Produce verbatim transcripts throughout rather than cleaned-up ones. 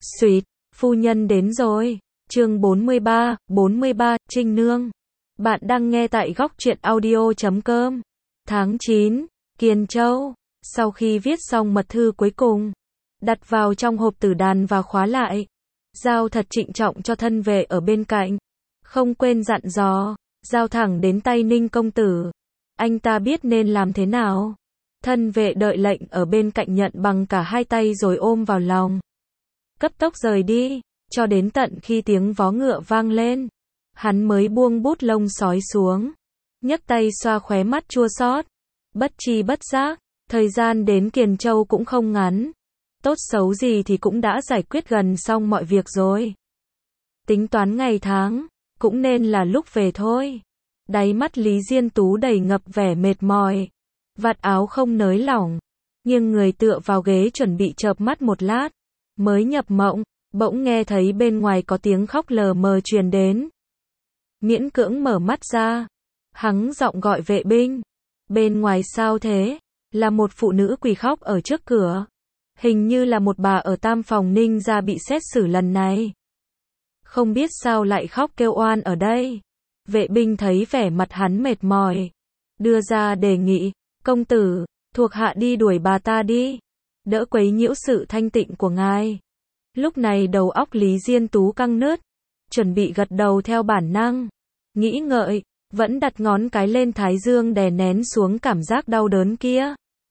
Xuyệt, phu nhân đến rồi. Chương bốn mươi ba, bốn mươi ba, Trinh Nương. Bạn đang nghe tại góc truyện audio chấm com. Tháng chín, Kiền Châu. Sau khi viết xong mật thư cuối cùng, đặt vào trong hộp tử đàn và khóa lại, giao thật trịnh trọng cho thân vệ ở bên cạnh. Không quên dặn dò, giao thẳng đến tay Ninh công tử. Anh ta biết nên làm thế nào. Thân vệ đợi lệnh ở bên cạnh nhận bằng cả hai tay rồi ôm vào lòng. Cấp tốc rời đi, cho đến tận khi tiếng vó ngựa vang lên. Hắn mới buông bút lông sói xuống, nhấc tay xoa khóe mắt chua xót. Bất tri bất giác, thời gian đến Kiền Châu cũng không ngắn. Tốt xấu gì thì cũng đã giải quyết gần xong mọi việc rồi. Tính toán ngày tháng, cũng nên là lúc về thôi. Đáy mắt Lý Diên Tú đầy ngập vẻ mệt mỏi. Vạt áo không nới lỏng, nhưng người tựa vào ghế chuẩn bị chợp mắt một lát. Mới nhập mộng, bỗng nghe thấy bên ngoài có tiếng khóc lờ mờ truyền đến. Miễn cưỡng mở mắt ra, hắng giọng gọi vệ binh. Bên ngoài sao thế? Là một phụ nữ quỳ khóc ở trước cửa. Hình như là một bà ở tam phòng Ninh gia bị xét xử lần này. Không biết sao lại khóc kêu oan ở đây. Vệ binh thấy vẻ mặt hắn mệt mỏi, đưa ra đề nghị, công tử, thuộc hạ đi đuổi bà ta đi, đỡ quấy nhiễu sự thanh tịnh của ngài. Lúc này đầu óc Lý Diên Tú căng nứt, chuẩn bị gật đầu theo bản năng, nghĩ ngợi, vẫn đặt ngón cái lên thái dương đè nén xuống cảm giác đau đớn kia.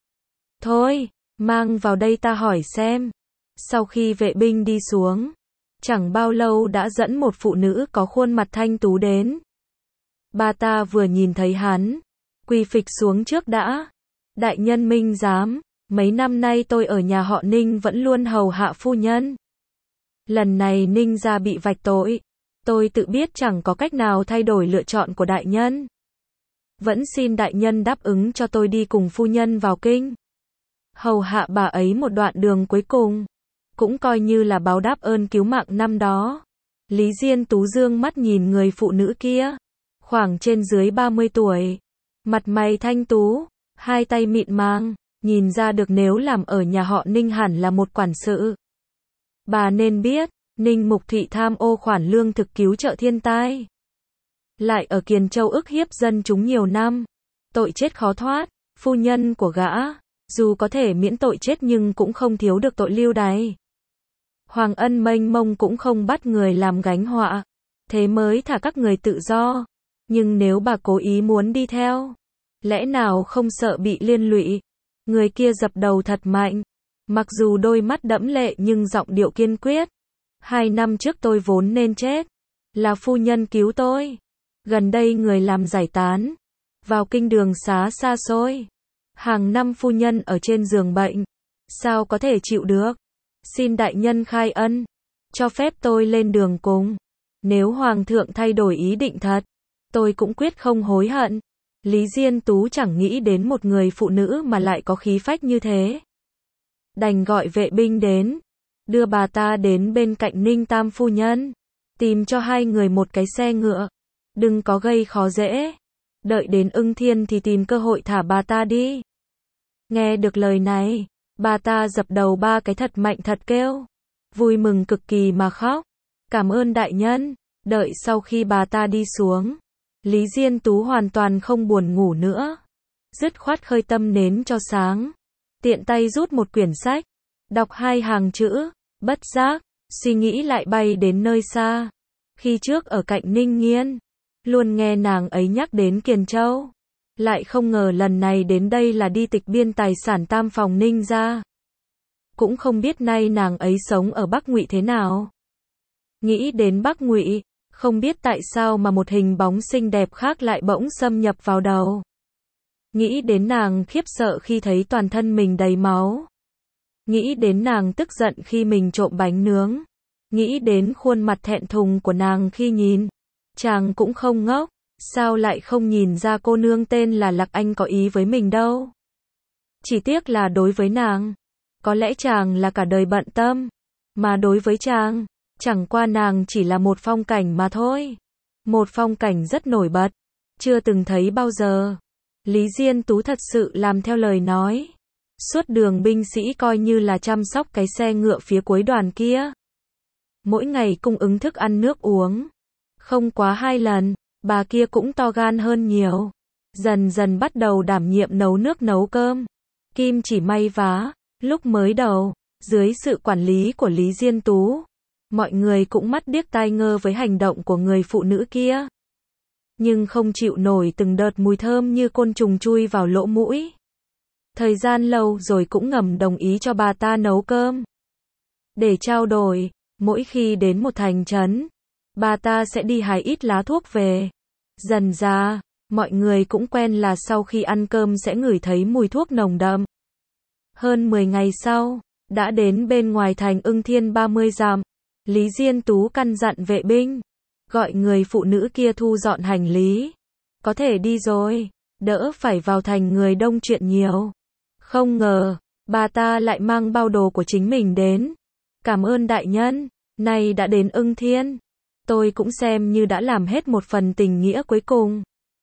Thôi, mang vào đây ta hỏi xem. Sau khi vệ binh đi xuống, chẳng bao lâu đã dẫn một phụ nữ có khuôn mặt thanh tú đến. Bà ta vừa nhìn thấy hắn, quỳ phịch xuống trước đã. Đại nhân minh giám, mấy năm nay tôi ở nhà họ Ninh vẫn luôn hầu hạ phu nhân. Lần này Ninh gia bị vạch tội, tôi tự biết chẳng có cách nào thay đổi lựa chọn của đại nhân. Vẫn xin đại nhân đáp ứng cho tôi đi cùng phu nhân vào kinh, hầu hạ bà ấy một đoạn đường cuối cùng, cũng coi như là báo đáp ơn cứu mạng năm đó. Lý Diên Tú dương mắt nhìn người phụ nữ kia, khoảng trên dưới ba mươi tuổi, mặt mày thanh tú, hai tay mịn màng, nhìn ra được nếu làm ở nhà họ Ninh hẳn là một quản sự. Bà nên biết, Ninh Mục Thị tham ô khoản lương thực cứu trợ thiên tai, lại ở Kiền Châu ức hiếp dân chúng nhiều năm, tội chết khó thoát. Phu nhân của gã, dù có thể miễn tội chết nhưng cũng không thiếu được tội lưu đày. Hoàng ân mênh mông cũng không bắt người làm gánh họa, thế mới thả các người tự do. Nhưng nếu bà cố ý muốn đi theo, lẽ nào không sợ bị liên lụy? Người kia dập đầu thật mạnh, mặc dù đôi mắt đẫm lệ nhưng giọng điệu kiên quyết. Hai năm trước tôi vốn nên chết, là phu nhân cứu tôi. Gần đây người làm giải tán, vào kinh đường xá xa xôi. Hàng năm phu nhân ở trên giường bệnh, sao có thể chịu được? Xin đại nhân khai ân, cho phép tôi lên đường cùng. Nếu hoàng thượng thay đổi ý định thật, tôi cũng quyết không hối hận. Lý Diên Tú chẳng nghĩ đến một người phụ nữ mà lại có khí phách như thế. Đành gọi vệ binh đến, đưa bà ta đến bên cạnh Ninh Tam phu nhân, tìm cho hai người một cái xe ngựa. Đừng có gây khó dễ, đợi đến ưng thiên thì tìm cơ hội thả bà ta đi. Nghe được lời này, bà ta dập đầu ba cái thật mạnh thật kêu, vui mừng cực kỳ mà khóc. Cảm ơn đại nhân. Đợi sau khi bà ta đi xuống, Lý Diên Tú hoàn toàn không buồn ngủ nữa, dứt khoát khơi tâm nến cho sáng, tiện tay rút một quyển sách, đọc hai hàng chữ, bất giác, suy nghĩ lại bay đến nơi xa. Khi trước ở cạnh Ninh Nghiên, luôn nghe nàng ấy nhắc đến Kiền Châu, lại không ngờ lần này đến đây là đi tịch biên tài sản tam phòng Ninh gia. Cũng không biết nay nàng ấy sống ở Bắc Ngụy thế nào. Nghĩ đến Bắc Ngụy, không biết tại sao mà một hình bóng xinh đẹp khác lại bỗng xâm nhập vào đầu. Nghĩ đến nàng khiếp sợ khi thấy toàn thân mình đầy máu. Nghĩ đến nàng tức giận khi mình trộm bánh nướng. Nghĩ đến khuôn mặt thẹn thùng của nàng khi nhìn. Chàng cũng không ngốc, sao lại không nhìn ra cô nương tên là Lạc Anh có ý với mình đâu. Chỉ tiếc là đối với nàng, có lẽ chàng là cả đời bận tâm, mà đối với chàng, chẳng qua nàng chỉ là một phong cảnh mà thôi. Một phong cảnh rất nổi bật, chưa từng thấy bao giờ. Lý Diên Tú thật sự làm theo lời nói. Suốt đường binh sĩ coi như là chăm sóc cái xe ngựa phía cuối đoàn kia. mỗi ngày cung ứng thức ăn nước uống. Không quá hai lần, bà kia cũng to gan hơn nhiều. Dần dần bắt đầu đảm nhiệm nấu nước nấu cơm, kim chỉ may vá. Lúc mới đầu, dưới sự quản lý của Lý Diên Tú, mọi người cũng mắt điếc tai ngơ với hành động của người phụ nữ kia. Nhưng không chịu nổi từng đợt mùi thơm như côn trùng chui vào lỗ mũi. Thời gian lâu rồi cũng ngầm đồng ý cho bà ta nấu cơm. Để trao đổi, mỗi khi đến một thành trấn, bà ta sẽ đi hái ít lá thuốc về. Dần ra, mọi người cũng quen là sau khi ăn cơm sẽ ngửi thấy mùi thuốc nồng đậm. Hơn mười ngày sau, đã đến bên ngoài thành Ưng Thiên ba mươi dặm, Lý Diên Tú căn dặn vệ binh, gọi người phụ nữ kia thu dọn hành lý. Có thể đi rồi, đỡ phải vào thành người đông chuyện nhiều. Không ngờ, bà ta lại mang bao đồ của chính mình đến. Cảm ơn đại nhân, nay đã đến Ưng Thiên. Tôi cũng xem như đã làm hết một phần tình nghĩa cuối cùng.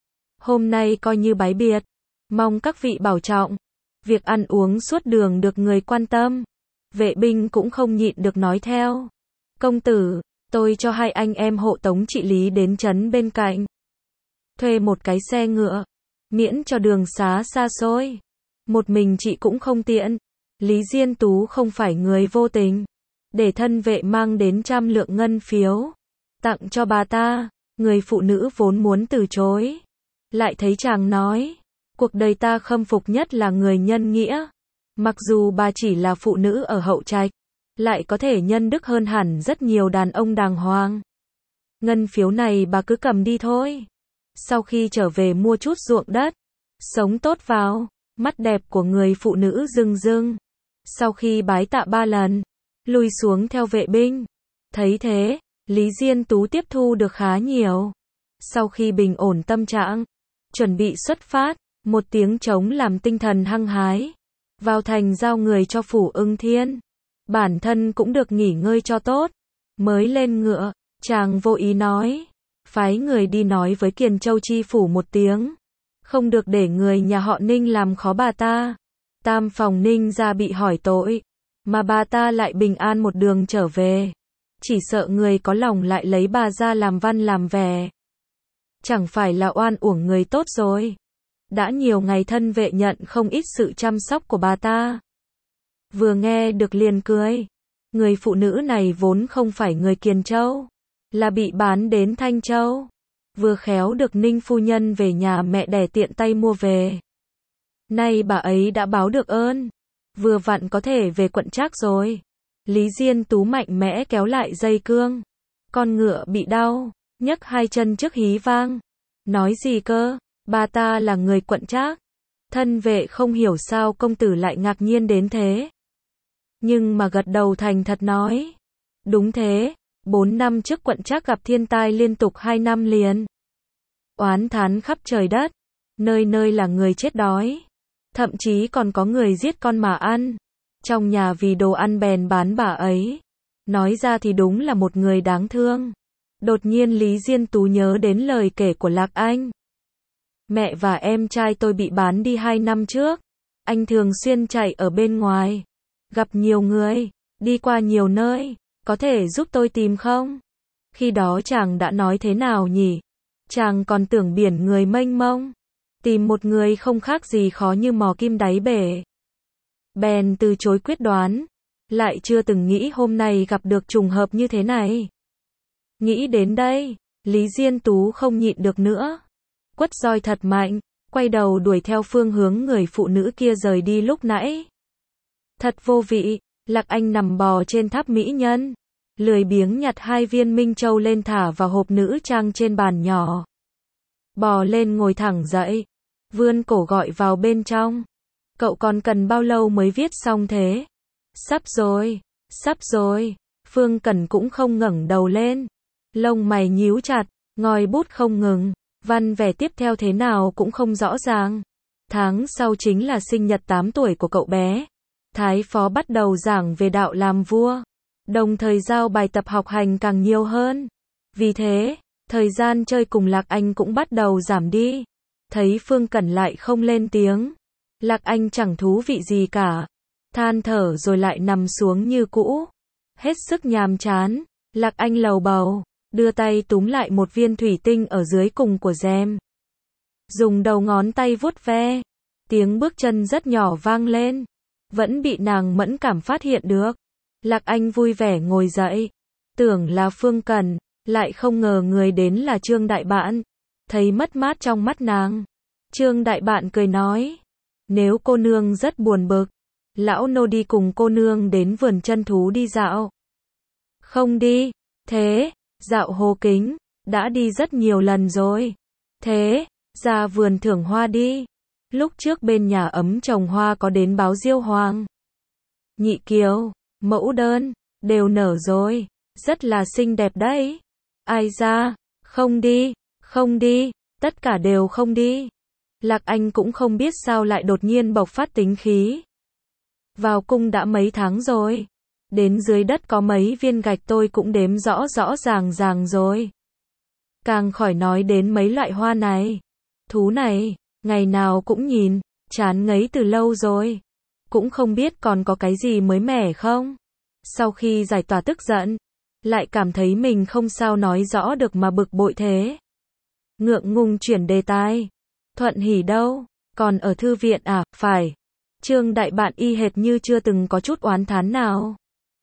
Hôm nay coi như bái biệt, mong các vị bảo trọng. Việc ăn uống suốt đường được người quan tâm. Vệ binh cũng không nhịn được nói theo. Công tử, tôi cho hai anh em hộ tống chị Lý đến trấn bên cạnh. Thuê một cái xe ngựa, miễn cho đường xá xa xôi. Một mình chị cũng không tiện. Lý Diên Tú không phải người vô tình. Để thân vệ mang đến trăm lượng ngân phiếu, tặng cho bà ta. Người phụ nữ vốn muốn từ chối, lại thấy chàng nói, cuộc đời ta khâm phục nhất là người nhân nghĩa. Mặc dù bà chỉ là phụ nữ ở hậu trạch, lại có thể nhân đức hơn hẳn rất nhiều đàn ông đàng hoàng. Ngân phiếu này bà cứ cầm đi thôi. Sau khi trở về mua chút ruộng đất, sống tốt vào. Mắt đẹp của người phụ nữ rưng rưng. Sau khi bái tạ ba lần, lùi xuống theo vệ binh. Thấy thế, Lý Diên Tú tiếp thu được khá nhiều. Sau khi bình ổn tâm trạng, chuẩn bị xuất phát, một tiếng trống làm tinh thần hăng hái. Vào thành giao người cho phủ Ưng Thiên. Bản thân cũng được nghỉ ngơi cho tốt. Mới lên ngựa, chàng vô ý nói, phái người đi nói với Kiền Châu chi phủ một tiếng. Không được để người nhà họ Ninh làm khó bà ta. Tam phòng Ninh gia bị hỏi tội, mà bà ta lại bình an một đường trở về. Chỉ sợ người có lòng lại lấy bà ra làm văn làm vẻ. Chẳng phải là oan uổng người tốt rồi. Đã nhiều ngày thân vệ nhận không ít sự chăm sóc của bà ta. Vừa nghe được liền cười. Người phụ nữ này vốn không phải người Kiền Châu, là bị bán đến Thanh Châu. Vừa khéo được Ninh phu nhân về nhà mẹ đẻ tiện tay mua về. Nay bà ấy đã báo được ơn, vừa vặn có thể về quận Trác rồi. Lý Diên Tú mạnh mẽ kéo lại dây cương. Con ngựa bị đau, nhấc hai chân trước hí vang. Nói gì cơ, bà ta là người quận Trác. Thân vệ không hiểu sao công tử lại ngạc nhiên đến thế. Nhưng mà gật đầu thành thật nói. Đúng thế, bốn năm trước quận Trác gặp thiên tai liên tục hai năm liền. Oán thán khắp trời đất, nơi nơi là người chết đói. Thậm chí còn có người giết con mà ăn. Trong nhà vì đồ ăn bèn bán bà ấy. Nói ra thì đúng là một người đáng thương. Đột nhiên Lý Diên Tú nhớ đến lời kể của Lạc Anh. Mẹ và em trai tôi bị bán đi hai năm trước. Anh thường xuyên chạy ở bên ngoài. Gặp nhiều người, đi qua nhiều nơi. Có thể giúp tôi tìm không? Khi đó chàng đã nói thế nào nhỉ? Chàng còn tưởng biển người mênh mông. Tìm một người không khác gì khó như mò kim đáy bể. Bèn từ chối quyết đoán. Lại chưa từng nghĩ hôm nay gặp được trùng hợp như thế này. Nghĩ đến đây, Lý Diên Tú không nhịn được nữa. Quất roi thật mạnh, quay đầu đuổi theo phương hướng người phụ nữ kia rời đi lúc nãy. Thật vô vị, Lạc Anh nằm bò trên tháp mỹ nhân. Lười biếng nhặt hai viên minh châu lên thả vào hộp nữ trang trên bàn nhỏ. Bò lên ngồi thẳng dậy, vươn cổ gọi vào bên trong. Cậu còn cần bao lâu mới viết xong thế? Sắp rồi, sắp rồi. Phương Cẩn cũng không ngẩng đầu lên. Lông mày nhíu chặt, ngòi bút không ngừng. Văn vẻ tiếp theo thế nào cũng không rõ ràng. Tháng sau chính là sinh nhật tám tuổi của cậu bé. Thái phó bắt đầu giảng về đạo làm vua. Đồng thời giao bài tập học hành càng nhiều hơn. Vì thế, thời gian chơi cùng Lạc Anh cũng bắt đầu giảm đi. Thấy Phương Cẩn lại không lên tiếng. Lạc Anh chẳng thú vị gì cả. Than thở rồi lại nằm xuống như cũ. Hết sức nhàm chán. Lạc Anh lầu bầu, đưa tay túm lại một viên thủy tinh ở dưới cùng của rèm. Dùng đầu ngón tay vuốt ve. Tiếng bước chân rất nhỏ vang lên. Vẫn bị nàng mẫn cảm phát hiện được. Lạc Anh vui vẻ ngồi dậy. Tưởng là Phương Cẩn, lại không ngờ người đến là Trương Đại Bạn. Thấy mất mát trong mắt nàng. Trương Đại Bạn cười nói. Nếu cô nương rất buồn bực, lão nô đi cùng cô nương đến vườn chân thú đi dạo. Không đi. Thế, dạo Hồ Kính, đã đi rất nhiều lần rồi. Thế, ra vườn thưởng hoa đi. Lúc trước bên nhà ấm trồng hoa có đến báo diêu hoàng, nhị kiều, mẫu đơn, đều nở rồi. Rất là xinh đẹp đấy. Ai ra, không đi, không đi, tất cả đều không đi. Lạc Anh cũng không biết sao lại đột nhiên bộc phát tính khí. Vào cung đã mấy tháng rồi. Đến dưới đất có mấy viên gạch tôi cũng đếm rõ rõ ràng ràng rồi. Càng khỏi nói đến mấy loại hoa này. Thú này, ngày nào cũng nhìn, chán ngấy từ lâu rồi. Cũng không biết còn có cái gì mới mẻ không. Sau khi giải tỏa tức giận, lại cảm thấy mình không sao nói rõ được mà bực bội thế. Ngượng ngùng chuyển đề tài. Thuận Hỷ đâu? Còn ở thư viện à? Phải. Trương Đại Bạn y hệt như chưa từng có chút oán thán nào.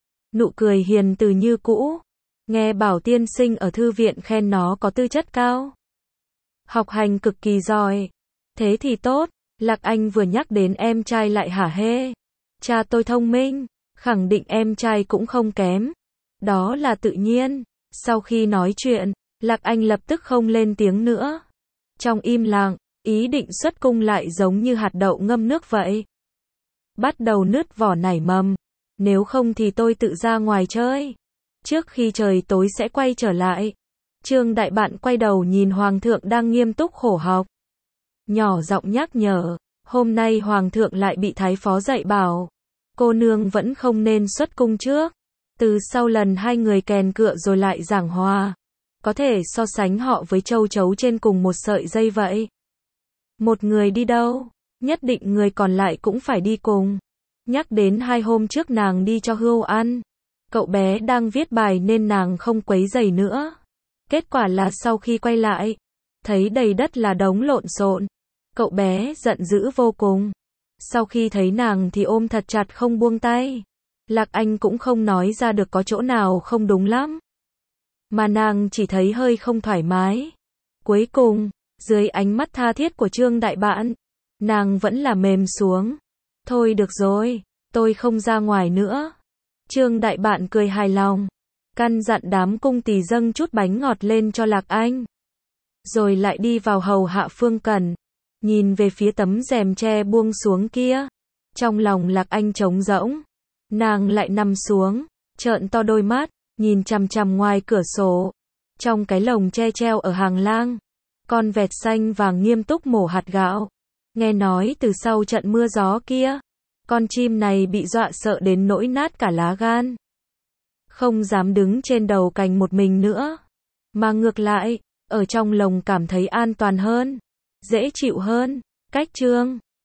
Nụ cười hiền từ như cũ. Nghe bảo tiên sinh ở thư viện khen nó có tư chất cao. Học hành cực kỳ giỏi. Thế thì tốt. Lạc Anh vừa nhắc đến em trai lại hả hê. Cha tôi thông minh, khẳng định em trai cũng không kém. Đó là tự nhiên. Sau khi nói chuyện, Lạc Anh lập tức không lên tiếng nữa. Trong im lặng, ý định xuất cung lại giống như hạt đậu ngâm nước vậy. Bắt đầu nứt vỏ nảy mầm. Nếu không thì tôi tự ra ngoài chơi. Trước khi trời tối sẽ quay trở lại. Trương Đại Bạn quay đầu nhìn Hoàng thượng đang nghiêm túc khổ học. Nhỏ giọng nhắc nhở. Hôm nay Hoàng thượng lại bị Thái phó dạy bảo. Cô nương vẫn không nên xuất cung trước. Từ sau lần hai người kèn cựa rồi lại giảng hòa. Có thể so sánh họ với châu chấu trên cùng một sợi dây vậy. Một người đi đâu, nhất định người còn lại cũng phải đi cùng. Nhắc đến hai hôm trước nàng đi cho Hươu ăn. Cậu bé đang viết bài nên nàng không quấy rầy nữa. Kết quả là sau khi quay lại, thấy đầy đất là đống lộn xộn. Cậu bé giận dữ vô cùng. Sau khi thấy nàng thì ôm thật chặt không buông tay. Lạc Anh cũng không nói ra được có chỗ nào không đúng lắm. Mà nàng chỉ thấy hơi không thoải mái. Cuối cùng, dưới ánh mắt tha thiết của Trương Đại Bạn, nàng vẫn là mềm xuống. Thôi được rồi, tôi không ra ngoài nữa. Trương Đại Bạn cười hài lòng, căn dặn đám cung tỳ dâng chút bánh ngọt lên cho Lạc Anh. Rồi lại đi vào hầu hạ Phương Cẩn, nhìn về phía tấm rèm tre buông xuống kia. Trong lòng Lạc Anh trống rỗng, nàng lại nằm xuống, trợn to đôi mắt, nhìn chằm chằm ngoài cửa sổ. Trong cái lồng tre treo ở hàng lang, con vẹt xanh vàng nghiêm túc mổ hạt gạo. Nghe nói từ sau trận mưa gió kia, con chim này bị dọa sợ đến nỗi nát cả lá gan. Không dám đứng trên đầu cành một mình nữa. Mà ngược lại, ở trong lồng cảm thấy an toàn hơn, dễ chịu hơn. Cách Trương